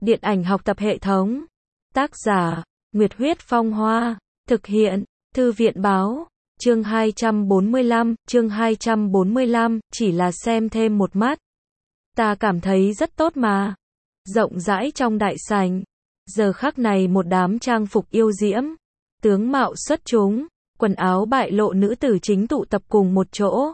Điện ảnh học tập hệ thống. Tác giả, Nguyệt Huyết Phong Hoa. Thực hiện, Thư viện Báo. Chương 245, chỉ là xem thêm một mắt. Ta cảm thấy rất tốt mà. Rộng rãi trong đại sảnh. Giờ khắc này một đám trang phục yêu diễm, tướng mạo xuất chúng, quần áo bại lộ nữ tử chính tụ tập cùng một chỗ.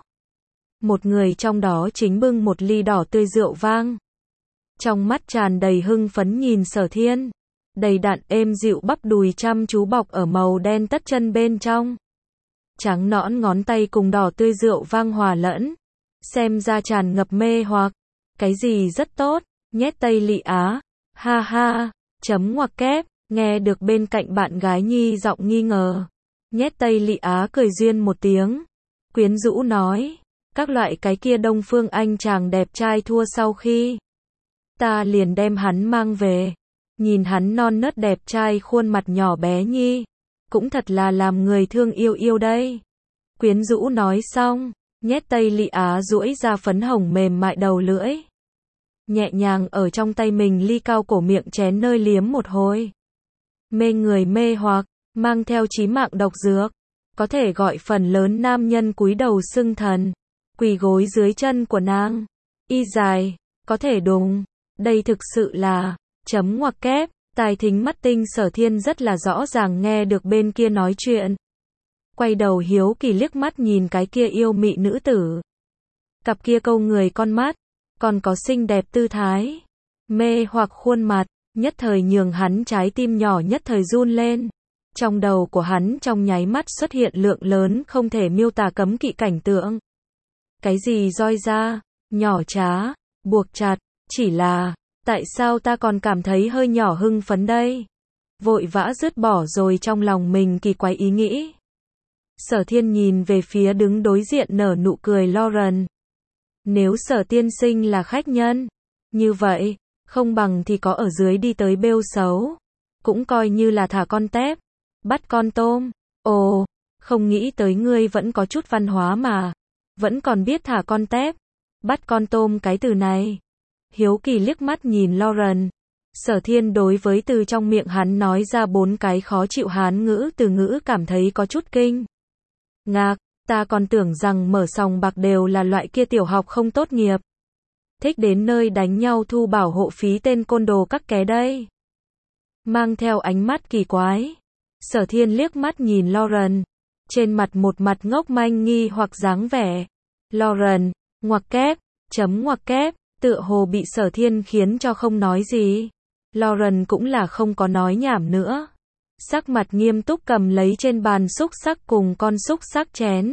Một người trong đó chính bưng một ly đỏ tươi rượu vang. Trong mắt tràn đầy hưng phấn nhìn Sở Thiên. Đầy đặn êm dịu bắp đùi chăm chú bọc ở màu đen tất chân bên trong. Trắng nõn ngón tay cùng đỏ tươi rượu vang hòa lẫn. Xem ra tràn ngập mê hoặc. Cái gì rất tốt, nhét Tây Lị Á. Ha ha, chấm ngoặc kép, nghe được bên cạnh bạn gái nhi giọng nghi ngờ. Nhét Tây Lị Á cười duyên một tiếng. Quyến rũ nói, các loại cái kia Đông Phương Anh chàng đẹp trai thua sau khi. Ta liền đem hắn mang về. Nhìn hắn non nớt đẹp trai khuôn mặt nhỏ bé nhi. Cũng thật là làm người thương yêu yêu đây. Quyến rũ nói xong, nhét Tây Lị Á duỗi ra phấn hồng mềm mại đầu lưỡi. Nhẹ nhàng ở trong tay mình ly cao cổ miệng chén nơi liếm một hồi. Mê người mê hoặc, mang theo chí mạng độc dược. Có thể gọi phần lớn nam nhân cúi đầu xưng thần. Quỳ gối dưới chân của nàng. Y dài, có thể đùng. Đây thực sự là, chấm ngoặc kép, tài thính mắt tinh Sở Thiên rất là rõ ràng nghe được bên kia nói chuyện. Quay đầu hiếu kỳ liếc mắt nhìn cái kia yêu mị nữ tử. Cặp kia câu người con mắt, còn có xinh đẹp tư thái, mê hoặc khuôn mặt, nhất thời nhường hắn trái tim nhỏ nhất thời run lên. Trong đầu của hắn trong nháy mắt xuất hiện lượng lớn không thể miêu tả cấm kỵ cảnh tượng. Cái gì roi ra, nhỏ trá, buộc chặt, chỉ là, tại sao ta còn cảm thấy hơi nhỏ hưng phấn đây? Vội vã dứt bỏ rồi trong lòng mình kỳ quái ý nghĩ. Sở Thiên nhìn về phía đứng đối diện nở nụ cười Lauren. Nếu Sở tiên sinh là khách nhân, như vậy, không bằng thì có ở dưới đi tới bêu xấu. Cũng coi như là thả con tép, bắt con tôm. Ồ, không nghĩ tới ngươi vẫn có chút văn hóa mà. Vẫn còn biết thả con tép, bắt con tôm cái từ này. Hiếu kỳ liếc mắt nhìn Lauren. Sở Thiên đối với từ trong miệng hắn nói ra 4 cái khó chịu Hán ngữ từ ngữ cảm thấy có chút kinh ngạc. Ta còn tưởng rằng mở sòng bạc đều là loại kia tiểu học không tốt nghiệp. Thích đến nơi đánh nhau thu bảo hộ phí tên côn đồ các ké đây. Mang theo ánh mắt kỳ quái. Sở Thiên liếc mắt nhìn Lauren. Trên mặt một mặt ngốc manh nghi hoặc dáng vẻ. Lauren, ngoặc kép, chấm ngoặc kép, tựa hồ bị Sở Thiên khiến cho không nói gì. Lauren cũng là không có nói nhảm nữa. Sắc mặt nghiêm túc cầm lấy trên bàn xúc xắc cùng con xúc xắc chén.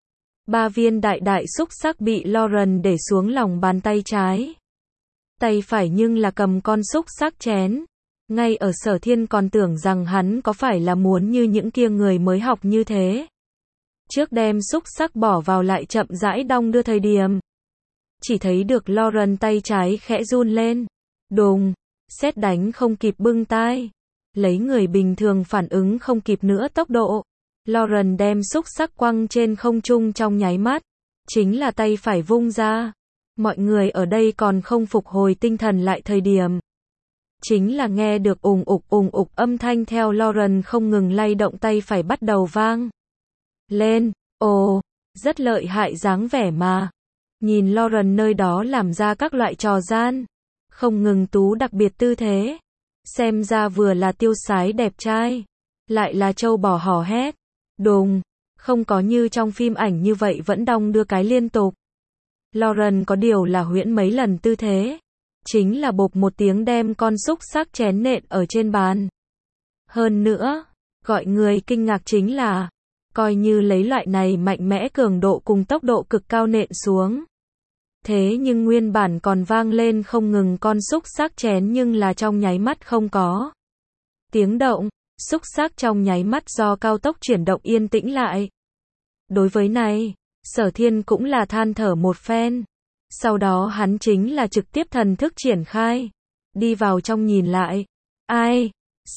3 viên đại đại xúc xắc bị Lauren để xuống lòng bàn tay trái. Tay phải nhưng là cầm con xúc xắc chén. Ngay ở Sở Thiên còn tưởng rằng hắn có phải là muốn như những kia người mới học như thế. Trước đem xúc xắc bỏ vào lại chậm rãi đong đưa thời điểm. Chỉ thấy được Lauren tay trái khẽ run lên. Đùng, sét đánh không kịp bưng tai. Lấy người bình thường phản ứng không kịp nữa tốc độ. Lauren đem xúc xắc quăng trên không trung trong nháy mắt. Chính là tay phải vung ra. Mọi người ở đây còn không phục hồi tinh thần lại thời điểm. Chính là nghe được ùng ục âm thanh theo Lauren không ngừng lay động tay phải bắt đầu vang lên. Ồ, rất lợi hại dáng vẻ mà. Nhìn Lauren nơi đó làm ra các loại trò gian. Không ngừng tú đặc biệt tư thế. Xem ra vừa là tiêu sái đẹp trai. Lại là trâu bò hò hét. Đùng, không có như trong phim ảnh như vậy vẫn đong đưa cái liên tục. Lauren có điều là huyễn mấy lần tư thế. Chính là bộp một tiếng đem con xúc xắc chén nện ở trên bàn. Hơn nữa, gọi người kinh ngạc chính là, coi như lấy loại này mạnh mẽ cường độ cùng tốc độ cực cao nện xuống. Thế nhưng nguyên bản còn vang lên không ngừng con xúc xắc chén nhưng là trong nháy mắt không có tiếng động, xúc xắc trong nháy mắt do cao tốc chuyển động yên tĩnh lại. Đối với này, Sở Thiên cũng là than thở một phen. Sau đó hắn chính là trực tiếp thần thức triển khai. Đi vào trong nhìn lại. Ai?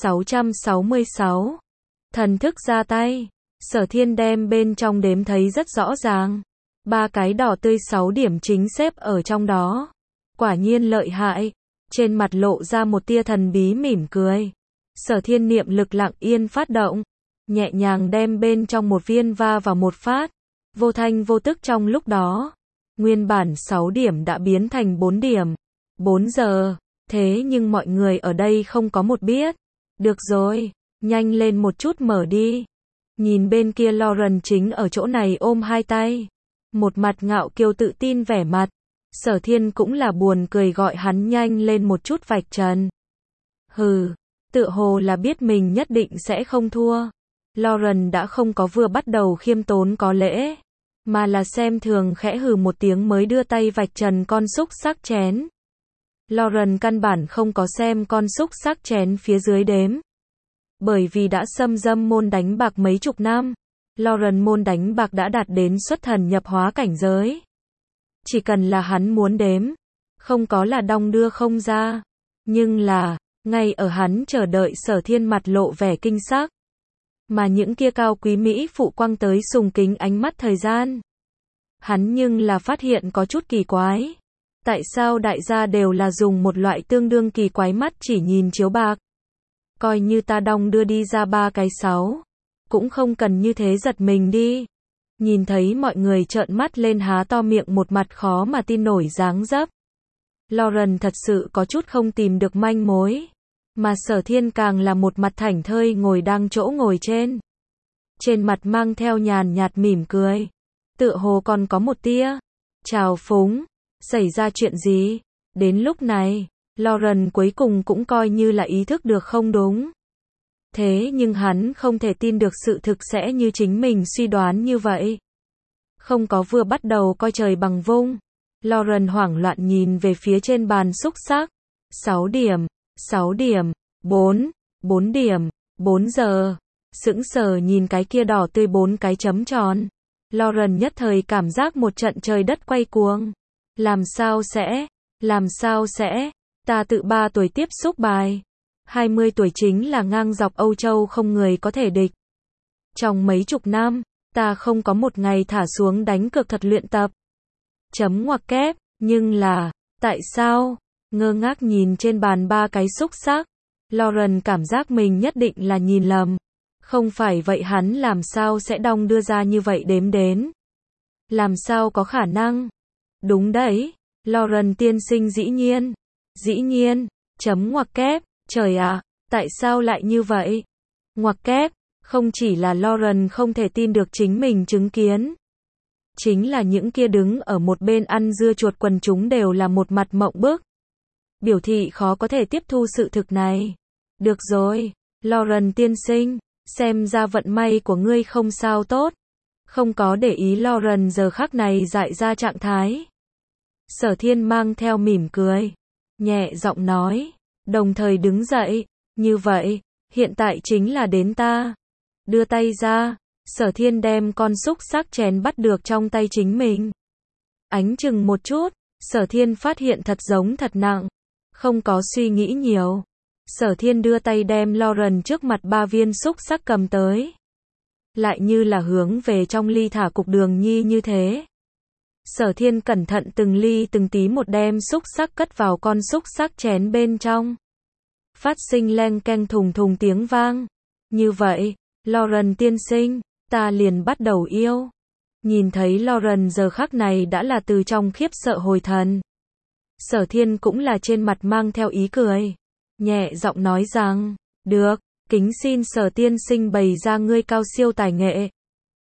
666. Thần thức ra tay. Sở Thiên đem bên trong đếm thấy rất rõ ràng. 3 cái đỏ tươi 6 điểm chính xếp ở trong đó. Quả nhiên lợi hại. Trên mặt lộ ra một tia thần bí mỉm cười. Sở Thiên niệm lực lặng yên phát động, nhẹ nhàng đem bên trong một viên va vào một phát, vô thanh vô tức trong lúc đó. Nguyên bản 6 điểm đã biến thành 4 điểm. 4 giờ, thế nhưng mọi người ở đây không có một biết. Được rồi, nhanh lên một chút mở đi. Nhìn bên kia Lauren chính ở chỗ này ôm hai tay, một mặt ngạo kiêu tự tin vẻ mặt. Sở Thiên cũng là buồn cười gọi hắn nhanh lên một chút vạch trần. Hừ, tựa hồ là biết mình nhất định sẽ không thua. Lauren đã không có vừa bắt đầu khiêm tốn có lễ, mà là xem thường khẽ hừ một tiếng mới đưa tay vạch trần con xúc xắc chén. Lauren căn bản không có xem con xúc xắc chén phía dưới đếm. Bởi vì đã xâm dâm môn đánh bạc mấy chục năm, Lauren môn đánh bạc đã đạt đến xuất thần nhập hóa cảnh giới. Chỉ cần là hắn muốn đếm, không có là đong đưa không ra. Nhưng là, ngay ở hắn chờ đợi Sở Thiên mặt lộ vẻ kinh sắc, mà những kia cao quý mỹ phụ quăng tới sùng kính ánh mắt thời gian. Hắn nhưng là phát hiện có chút kỳ quái. Tại sao đại gia đều là dùng một loại tương đương kỳ quái mắt chỉ nhìn chiếu bạc? Coi như ta đong đưa đi ra 3 cái 6, cũng không cần như thế giật mình đi. Nhìn thấy mọi người trợn mắt lên há to miệng một mặt khó mà tin nổi dáng dấp. Lauren thật sự có chút không tìm được manh mối. Mà Sở Thiên càng là một mặt thảnh thơi ngồi đang chỗ ngồi trên. Trên mặt mang theo nhàn nhạt mỉm cười. Tựa hồ còn có một tia trào phúng. Xảy ra chuyện gì? Đến lúc này, Lauren cuối cùng cũng coi như là ý thức được không đúng. Thế nhưng hắn không thể tin được sự thực sẽ như chính mình suy đoán như vậy. Không có vừa bắt đầu coi trời bằng vung. Lauren hoảng loạn nhìn về phía trên bàn xúc xắc. 6 điểm, 6 điểm, 4 điểm, 4 giờ. Sững sờ nhìn cái kia đỏ tươi 4 cái chấm tròn. Lauren nhất thời cảm giác một trận trời đất quay cuồng. Làm sao sẽ, ta tự 3 tuổi tiếp xúc bài. 20 tuổi chính là ngang dọc Âu Châu không người có thể địch. Trong mấy chục năm, ta không có một ngày thả xuống đánh cược thật luyện tập. Chấm ngoặc kép, nhưng là, tại sao? Ngơ ngác nhìn trên bàn 3 cái xúc xắc. Lauren cảm giác mình nhất định là nhìn lầm. Không phải vậy hắn làm sao sẽ đong đưa ra như vậy đếm đến. Làm sao có khả năng? Đúng đấy, Lauren tiên sinh dĩ nhiên, chấm ngoặc kép, trời ạ, tại sao lại như vậy? Ngoặc kép, không chỉ là Lauren không thể tin được chính mình chứng kiến. Chính là những kia đứng ở một bên ăn dưa chuột quần chúng đều là một mặt mộng bức. Biểu thị khó có thể tiếp thu sự thực này. Được rồi, Lauren tiên sinh, xem ra vận may của ngươi không sao tốt. Không có để ý Lauren giờ khắc này dại ra trạng thái. Sở Thiên mang theo mỉm cười, nhẹ giọng nói, đồng thời đứng dậy, như vậy, hiện tại chính là đến ta. Đưa tay ra, Sở Thiên đem con xúc xắc chén bắt được trong tay chính mình. Ánh chừng một chút, Sở Thiên phát hiện thật giống thật nặng. Không có suy nghĩ nhiều. Sở Thiên đưa tay đem Lauren trước mặt 3 viên xúc xắc cầm tới. Lại như là hướng về trong ly thả cục đường nhi như thế. Sở Thiên cẩn thận từng ly từng tí một đem xúc xắc cất vào con xúc xắc chén bên trong. Phát sinh leng keng thùng thùng tiếng vang. Như vậy, Lauren tiên sinh, ta liền bắt đầu yêu. Nhìn thấy Lauren giờ khắc này đã là từ trong khiếp sợ hồi thần. Sở Thiên cũng là trên mặt mang theo ý cười. Nhẹ giọng nói rằng, được, kính xin Sở tiên sinh bày ra ngươi cao siêu tài nghệ.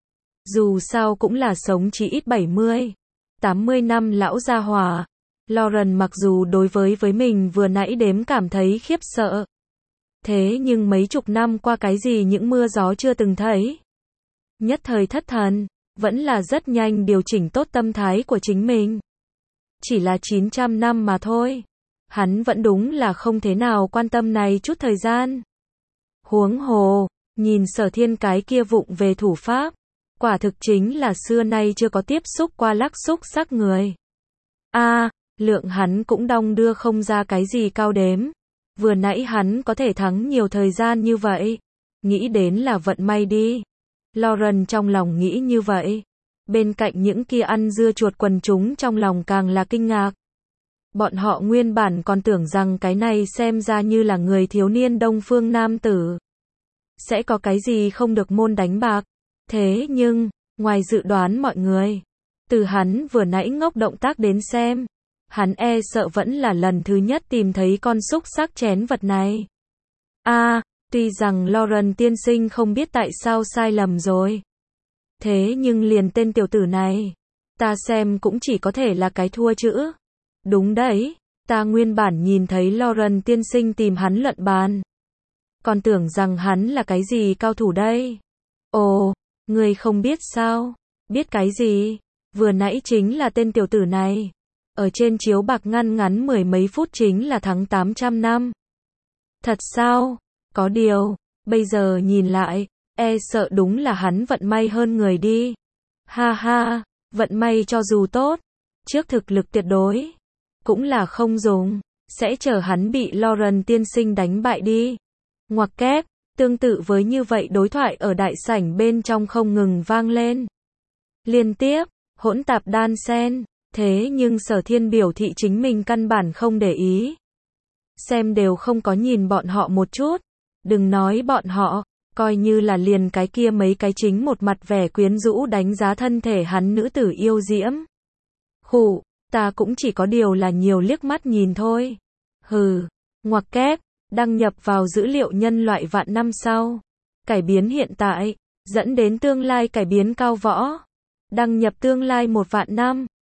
Dù sao cũng là sống chỉ ít 70, 80 năm lão gia hỏa. Lauren mặc dù đối với mình vừa nãy đếm cảm thấy khiếp sợ. Thế nhưng mấy chục năm qua cái gì những mưa gió chưa từng thấy. Nhất thời thất thần, vẫn là rất nhanh điều chỉnh tốt tâm thái của chính mình. Chỉ là 900 năm mà thôi. Hắn vẫn đúng là không thế nào quan tâm này chút thời gian. Huống hồ, nhìn Sở Thiên cái kia vụng về thủ pháp. Quả thực chính là xưa nay chưa có tiếp xúc qua lắc xúc sắc người. Lượng hắn cũng đong đưa không ra cái gì cao đếm. Vừa nãy hắn có thể thắng nhiều thời gian như vậy. Nghĩ đến là vận may đi. Lauren trong lòng nghĩ như vậy. Bên cạnh những kia ăn dưa chuột quần chúng trong lòng càng là kinh ngạc. Bọn họ nguyên bản còn tưởng rằng cái này xem ra như là người thiếu niên đông phương nam tử. Sẽ có cái gì không được môn đánh bạc. Thế nhưng, ngoài dự đoán mọi người, từ hắn vừa nãy ngốc động tác đến xem, hắn e sợ vẫn là lần thứ nhất tìm thấy con xúc xắc chén vật này. Tuy rằng Lauren tiên sinh không biết tại sao sai lầm rồi. Thế nhưng liền tên tiểu tử này, ta xem cũng chỉ có thể là cái thua chữ. Đúng đấy, ta nguyên bản nhìn thấy Lauren tiên sinh tìm hắn luận bàn. Còn tưởng rằng hắn là cái gì cao thủ đây. Ồ, người không biết sao? Biết cái gì? Vừa nãy chính là tên tiểu tử này. Ở trên chiếu bạc ngăn ngắn mười mấy phút chính là thắng 800 năm. Thật sao? Có điều, bây giờ nhìn lại, e sợ đúng là hắn vận may hơn người đi. Ha ha, vận may cho dù tốt, trước thực lực tuyệt đối, cũng là không dùng, sẽ chờ hắn bị Lauren tiên sinh đánh bại đi. Ngoặc kép, tương tự với như vậy đối thoại ở đại sảnh bên trong không ngừng vang lên. Liên tiếp, hỗn tạp đan xen, thế nhưng Sở Thiên biểu thị chính mình căn bản không để ý. Xem đều không có nhìn bọn họ một chút. Đừng nói bọn họ, coi như là liền cái kia mấy cái chính một mặt vẻ quyến rũ đánh giá thân thể hắn nữ tử yêu diễm. Khụ, ta cũng chỉ có điều là nhiều liếc mắt nhìn thôi. Hừ, ngoặc kép, đăng nhập vào dữ liệu nhân loại vạn năm sau. Cải biến hiện tại, dẫn đến tương lai cải biến cao võ. Đăng nhập tương lai 1 vạn năm.